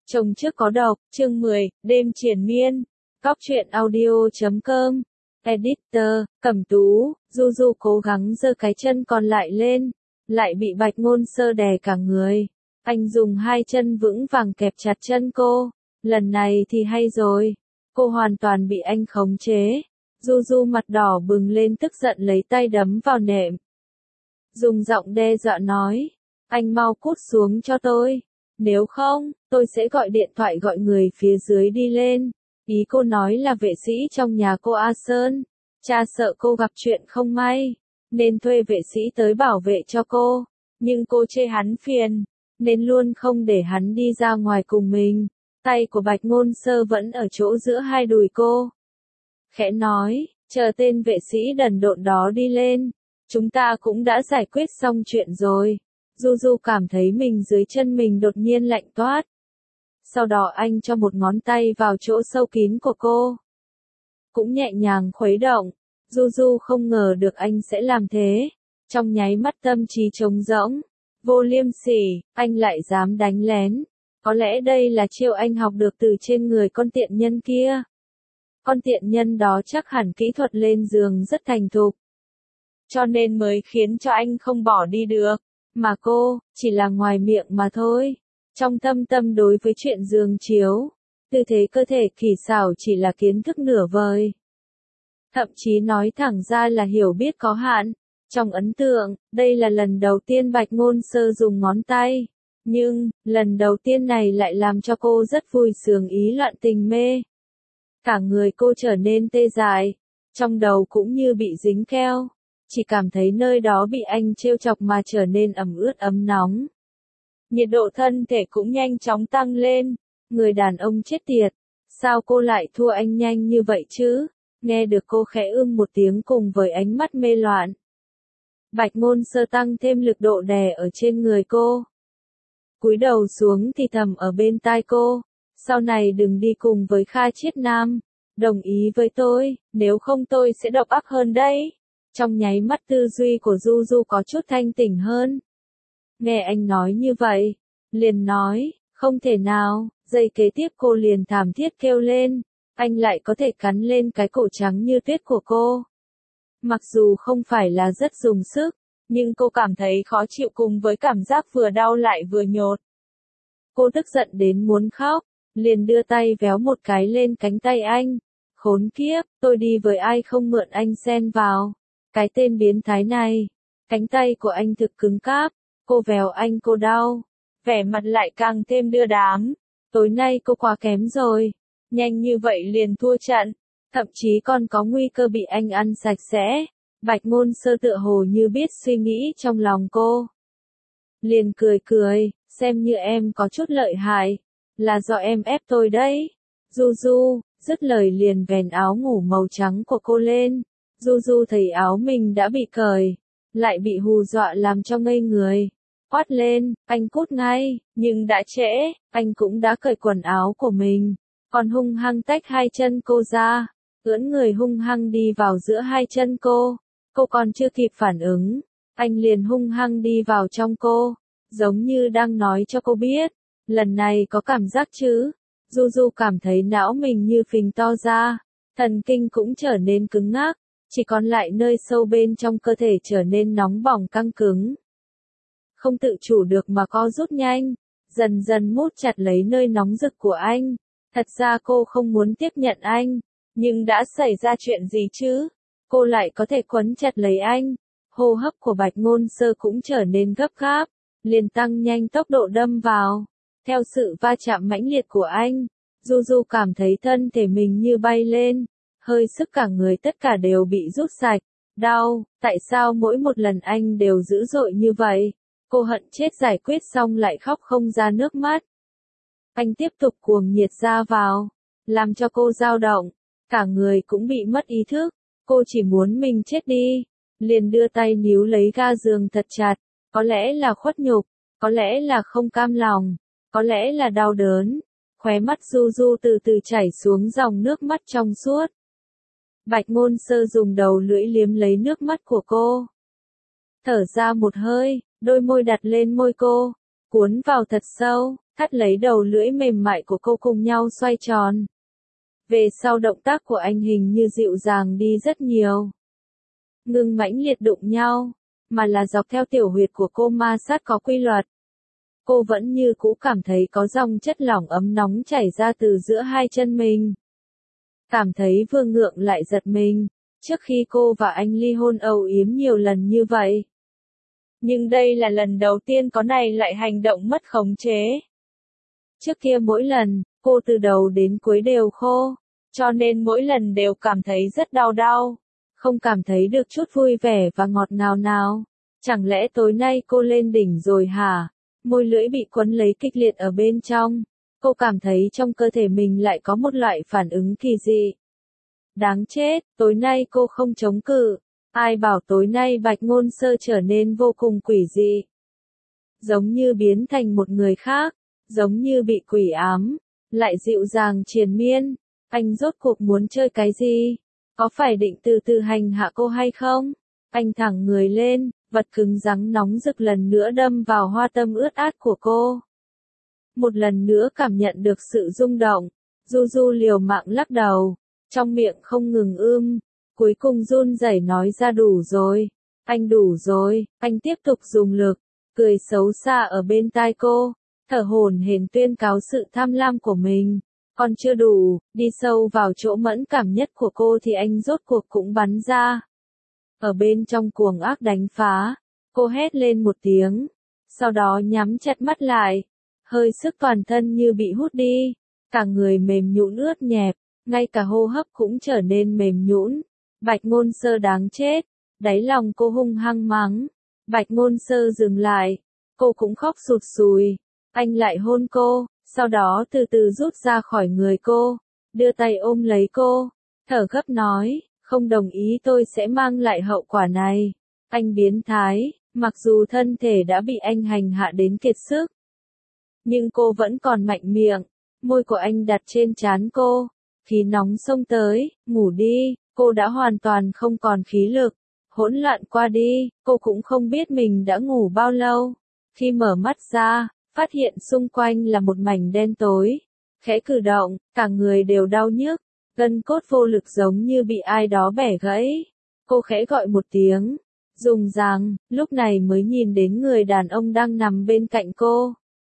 Chồng trước có độc, chương 10, đêm triền miên. Cóc truyện audio.com. Editor, Cẩm Tú, Du Du cố gắng giơ cái chân còn lại lên, lại bị Bạch Ngôn Sơ đè cả người. Anh dùng hai chân vững vàng kẹp chặt chân cô. Lần này thì hay rồi. Cô hoàn toàn bị anh khống chế. Du Du mặt đỏ bừng lên tức giận lấy tay đấm vào nệm. Dùng giọng đe dọa nói. Anh mau cút xuống cho tôi. Nếu không, tôi sẽ gọi điện thoại gọi người phía dưới đi lên. Ý cô nói là vệ sĩ trong nhà cô A Sơn. Cha sợ cô gặp chuyện không may, nên thuê vệ sĩ tới bảo vệ cho cô. Nhưng cô chê hắn phiền, nên luôn không để hắn đi ra ngoài cùng mình. Tay của Bạch Ngôn Sơ vẫn ở chỗ giữa hai đùi cô. Khẽ nói, chờ tên vệ sĩ đần độn đó đi lên. Chúng ta cũng đã giải quyết xong chuyện rồi. Du Du cảm thấy mình dưới chân mình đột nhiên lạnh toát. Sau đó anh cho một ngón tay vào chỗ sâu kín của cô. Cũng nhẹ nhàng khuấy động. Du Du không ngờ được anh sẽ làm thế. Trong nháy mắt tâm trí trống rỗng. Vô liêm sỉ, anh lại dám đánh lén. Có lẽ đây là chiêu anh học được từ trên người con tiện nhân kia. Con tiện nhân đó chắc hẳn kỹ thuật lên giường rất thành thục. Cho nên mới khiến cho anh không bỏ đi được. Mà cô, chỉ là ngoài miệng mà thôi. Trong thâm tâm đối với chuyện giường chiếu, tư thế cơ thể kỳ xảo chỉ là kiến thức nửa vời. Thậm chí nói thẳng ra là hiểu biết có hạn. Trong ấn tượng, đây là lần đầu tiên Bạch Ngôn Sơ dùng ngón tay. Nhưng, lần đầu tiên này lại làm cho cô rất vui sướng ý loạn tình mê. Cả người cô trở nên tê dại, trong đầu cũng như bị dính keo. Chỉ cảm thấy nơi đó bị anh trêu chọc mà trở nên ẩm ướt ấm nóng. Nhiệt độ thân thể cũng nhanh chóng tăng lên. Người đàn ông chết tiệt. Sao cô lại thua anh nhanh như vậy chứ? Nghe được cô khẽ một tiếng cùng với ánh mắt mê loạn. Bạch Ngôn Sơ tăng thêm lực độ đè ở trên người cô. Cúi đầu xuống thì thầm ở bên tai cô. Sau này đừng đi cùng với Kha Chiết Nam. Đồng ý với tôi, nếu không tôi sẽ độc ác hơn đấy. Trong nháy mắt tư duy của Du Du có chút thanh tỉnh hơn. Nghe anh nói như vậy, liền nói, không thể nào, giây kế tiếp cô liền thảm thiết kêu lên, anh lại có thể cắn lên cái cổ trắng như tuyết của cô. Mặc dù không phải là rất dùng sức, nhưng cô cảm thấy khó chịu cùng với cảm giác vừa đau lại vừa nhột. Cô tức giận đến muốn khóc, liền đưa tay véo một cái lên cánh tay anh. Khốn kiếp, tôi đi với ai không mượn anh xen vào. Cái tên biến thái này, cánh tay của anh thực cứng cáp, cô véo anh cô đau, vẻ mặt lại càng thêm đưa đám. Tối nay cô quá kém rồi, nhanh như vậy liền thua trận, thậm chí còn có nguy cơ bị anh ăn sạch sẽ. Bạch Ngôn Sơ tựa hồ như biết suy nghĩ trong lòng cô. Liền cười cười, xem như em có chút lợi hại, là do em ép tôi đấy. Du Du, dứt lời liền vén áo ngủ màu trắng của cô lên. Du Du thấy áo mình đã bị cởi, lại bị hù dọa làm cho ngây người. Quát lên, anh cút ngay, nhưng đã trễ, anh cũng đã cởi quần áo của mình. Còn hung hăng tách hai chân cô ra, ưỡn người hung hăng đi vào giữa hai chân cô. Cô còn chưa kịp phản ứng, anh liền hung hăng đi vào trong cô, giống như đang nói cho cô biết, lần này có cảm giác chứ. Du Du cảm thấy não mình như phình to ra, thần kinh cũng trở nên cứng ngắc. Chỉ còn lại nơi sâu bên trong cơ thể trở nên nóng bỏng căng cứng. Không tự chủ được mà co rút nhanh, dần dần mút chặt lấy nơi nóng rực của anh. Thật ra cô không muốn tiếp nhận anh, nhưng đã xảy ra chuyện gì chứ? Cô lại có thể quấn chặt lấy anh. Hô hấp của Bạch Ngôn Sơ cũng trở nên gấp gáp, liền tăng nhanh tốc độ đâm vào. Theo sự va chạm mãnh liệt của anh, Du Du cảm thấy thân thể mình như bay lên. Hơi sức cả người tất cả đều bị rút sạch, đau, tại sao mỗi một lần anh đều dữ dội như vậy? Cô hận chết giải quyết xong lại khóc không ra nước mắt. Anh tiếp tục cuồng nhiệt ra vào, làm cho cô dao động, cả người cũng bị mất ý thức, cô chỉ muốn mình chết đi, liền đưa tay níu lấy ga giường thật chặt, có lẽ là khuất nhục, có lẽ là không cam lòng, có lẽ là đau đớn, khóe mắt Du Du từ từ chảy xuống dòng nước mắt trong suốt. Bạch Ngôn Sơ dùng đầu lưỡi liếm lấy nước mắt của cô. Thở ra một hơi, đôi môi đặt lên môi cô, cuốn vào thật sâu, thắt lấy đầu lưỡi mềm mại của cô cùng nhau xoay tròn. Về sau động tác của anh hình như dịu dàng đi rất nhiều. Ngừng mãnh liệt đụng nhau, mà là dọc theo tiểu huyệt của cô ma sát có quy luật. Cô vẫn như cũ cảm thấy có dòng chất lỏng ấm nóng chảy ra từ giữa hai chân mình. Cảm thấy vừa ngượng lại giật mình, trước khi cô và anh ly hôn âu yếm nhiều lần như vậy. Nhưng đây là lần đầu tiên có này lại hành động mất khống chế. Trước kia mỗi lần, cô từ đầu đến cuối đều khô, cho nên mỗi lần đều cảm thấy rất đau, không cảm thấy được chút vui vẻ và ngọt ngào nào. Chẳng lẽ tối nay cô lên đỉnh rồi hả? Môi lưỡi bị quấn lấy kịch liệt ở bên trong. Cô cảm thấy trong cơ thể mình lại có một loại phản ứng kỳ dị. Đáng chết, tối nay cô không chống cự. Ai bảo tối nay Bạch Ngôn Sơ trở nên vô cùng quỷ dị. Giống như biến thành một người khác, giống như bị quỷ ám, lại dịu dàng triền miên. Anh rốt cuộc muốn chơi cái gì? Có phải định từ từ hành hạ cô hay không? Anh thẳng người lên, vật cứng rắn nóng rực lần nữa đâm vào hoa tâm ướt át của cô. Một lần nữa cảm nhận được sự rung động, Du liều mạng lắc đầu, trong miệng không ngừng cuối cùng run rẩy nói ra đủ rồi, anh đủ rồi, anh tiếp tục dùng lực, cười xấu xa ở bên tai cô, thở hổn hển tuyên cáo sự tham lam của mình. Còn chưa đủ, đi sâu vào chỗ mẫn cảm nhất của cô thì anh rốt cuộc cũng bắn ra. Ở bên trong cuồng ác đánh phá, cô hét lên một tiếng, sau đó nhắm chặt mắt lại, hơi sức toàn thân như bị hút đi, cả người mềm nhũn ướt nhẹp, ngay cả hô hấp cũng trở nên mềm nhũn. Bạch Ngôn Sơ đáng chết, đáy lòng cô hung hăng mắng. Bạch Ngôn Sơ dừng lại, cô cũng khóc sụt sùi, anh lại hôn cô, sau đó từ từ rút ra khỏi người cô, đưa tay ôm lấy cô, thở gấp nói, không đồng ý tôi sẽ mang lại hậu quả này. Anh biến thái, mặc dù thân thể đã bị anh hành hạ đến kiệt sức, nhưng cô vẫn còn mạnh miệng, môi của anh đặt trên trán cô, khí nóng xông tới, ngủ đi, cô đã hoàn toàn không còn khí lực, hỗn loạn qua đi, cô cũng không biết mình đã ngủ bao lâu. Khi mở mắt ra, phát hiện xung quanh là một mảnh đen tối, khẽ cử động, cả người đều đau nhức, gân cốt vô lực giống như bị ai đó bẻ gãy. Cô khẽ gọi một tiếng, dùng rằng, lúc này mới nhìn đến người đàn ông đang nằm bên cạnh cô.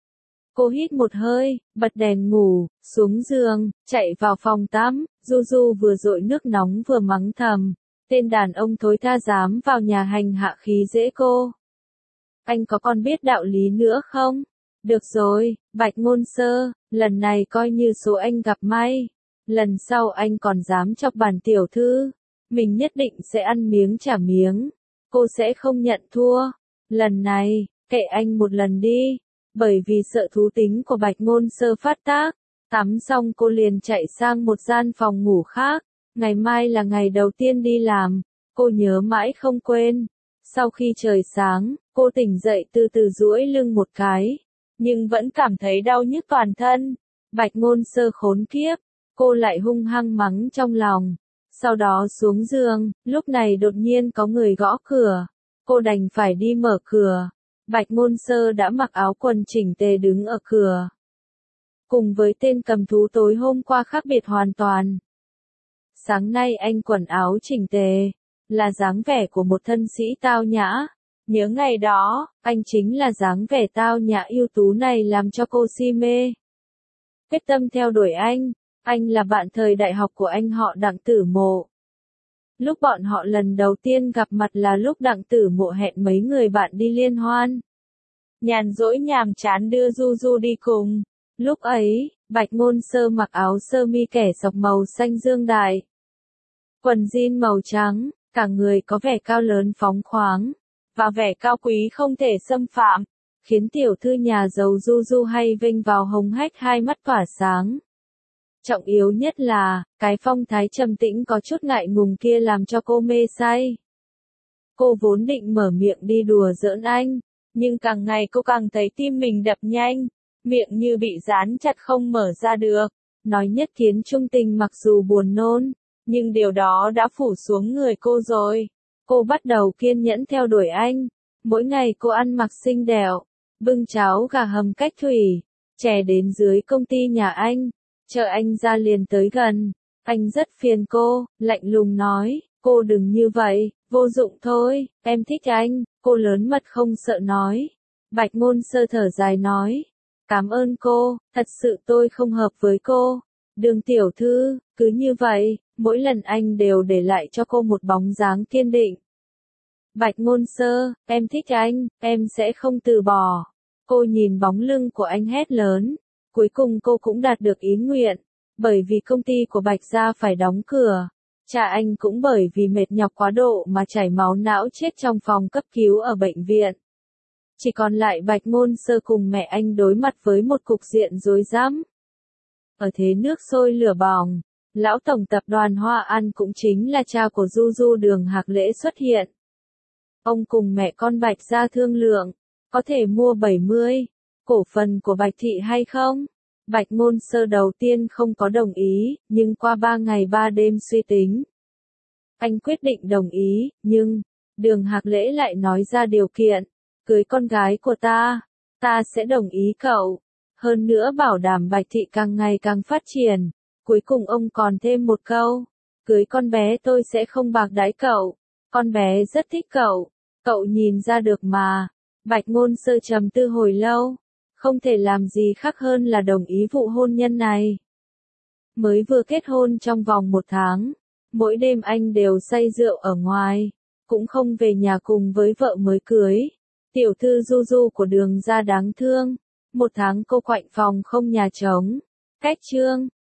Cô hít một hơi, bật đèn ngủ, xuống giường, chạy vào phòng tắm, Du vừa dội nước nóng vừa mắng thầm, tên đàn ông thối tha dám vào nhà hành hạ khí dễ cô. Anh có còn biết đạo lý nữa không? Được rồi, Bạch Ngôn Sơ, lần này coi như số anh gặp may. Lần sau anh còn dám chọc bản tiểu thư, mình nhất định sẽ ăn miếng trả miếng. Cô sẽ không nhận thua. Lần này, kệ anh một lần đi. Bởi vì sợ thú tính của Bạch Ngôn Sơ phát tác, tắm xong cô liền chạy sang một gian phòng ngủ khác. Ngày mai là ngày đầu tiên đi làm, cô nhớ mãi không quên. Sau khi trời sáng, cô tỉnh dậy từ từ duỗi lưng một cái, nhưng vẫn cảm thấy đau nhức toàn thân. Bạch Ngôn Sơ khốn kiếp, cô lại hung hăng mắng trong lòng. Sau đó xuống giường, lúc này đột nhiên có người gõ cửa. Cô đành phải đi mở cửa. Bạch Ngôn Sơ đã mặc áo quần chỉnh tề đứng ở cửa. Cùng với tên cầm thú tối hôm qua khác biệt hoàn toàn. Sáng nay anh quần áo chỉnh tề, là dáng vẻ của một thân sĩ tao nhã. Nhớ ngày đó, anh chính là dáng vẻ tao nhã ưu tú này làm cho cô si mê. Quyết tâm theo đuổi anh là bạn thời đại học của anh họ Đặng Tử Mộ. Lúc bọn họ lần đầu tiên gặp mặt là lúc Đặng Tử Mộ hẹn mấy người bạn đi liên hoan. Nhàn rỗi nhàm chán đưa Du đi cùng. Lúc ấy, Bạch Ngôn Sơ mặc áo sơ mi kẻ sọc màu xanh dương đại, quần jean màu trắng, cả người có vẻ cao lớn phóng khoáng, và vẻ cao quý không thể xâm phạm, khiến tiểu thư nhà giàu Du hay vênh vào hồng hách hai mắt tỏa sáng. Trọng yếu nhất là, cái phong thái trầm tĩnh có chút ngại ngùng kia làm cho cô mê say. Cô vốn định mở miệng đi đùa giỡn anh, nhưng càng ngày cô càng thấy tim mình đập nhanh, miệng như bị dán chặt không mở ra được. Nói nhất kiến trung tình mặc dù buồn nôn, nhưng điều đó đã phủ xuống người cô rồi. Cô bắt đầu kiên nhẫn theo đuổi anh. Mỗi ngày cô ăn mặc xinh đẹp, bưng cháo gà hầm cách thủy, Trẻ đến dưới công ty nhà anh, chờ anh ra liền tới gần. Anh rất phiền cô, lạnh lùng nói, cô đừng như vậy, vô dụng thôi, em thích anh, cô lớn mật không sợ nói. Bạch Ngôn Sơ thở dài nói, cảm ơn cô, thật sự tôi không hợp với cô. Đường tiểu thư, cứ như vậy, mỗi lần anh đều để lại cho cô một bóng dáng kiên định. Bạch Ngôn Sơ, em thích anh, em sẽ không từ bỏ. Cô nhìn bóng lưng của anh hét lớn. Cuối cùng cô cũng đạt được ý nguyện. Bởi vì công ty của Bạch gia phải đóng cửa. Cha anh cũng bởi vì mệt nhọc quá độ mà chảy máu não chết trong phòng cấp cứu ở bệnh viện. Chỉ còn lại Bạch Ngôn Sơ cùng mẹ anh đối mặt với một cục diện rối rắm. Ở thế nước sôi lửa bỏng, lão tổng tập đoàn Hoa An cũng chính là cha của Du Du Đường Hạc Lễ xuất hiện. Ông cùng mẹ con Bạch gia thương lượng, có thể mua 70 cổ phần của Bạch Thị hay không? Bạch Ngôn Sơ đầu tiên không có đồng ý, nhưng qua 3 ngày 3 đêm suy tính, anh quyết định đồng ý, nhưng Đường Hạc Lễ lại nói ra điều kiện, cưới con gái của ta sẽ đồng ý cậu. Hơn nữa bảo đảm Bạch Thị càng ngày càng phát triển. Cuối cùng ông còn thêm một câu, cưới con bé tôi sẽ không bạc đãi cậu, con bé rất thích cậu nhìn ra được mà. Bạch Ngôn Sơ trầm tư hồi lâu, không thể làm gì khác hơn là đồng ý vụ hôn nhân này. Mới vừa kết hôn trong vòng 1 tháng, mỗi đêm anh đều say rượu ở ngoài, cũng không về nhà cùng với vợ mới cưới. Tiểu thư Du Du của Đường gia đáng thương, 1 tháng cô quạnh phòng không nhà trống. Cách chương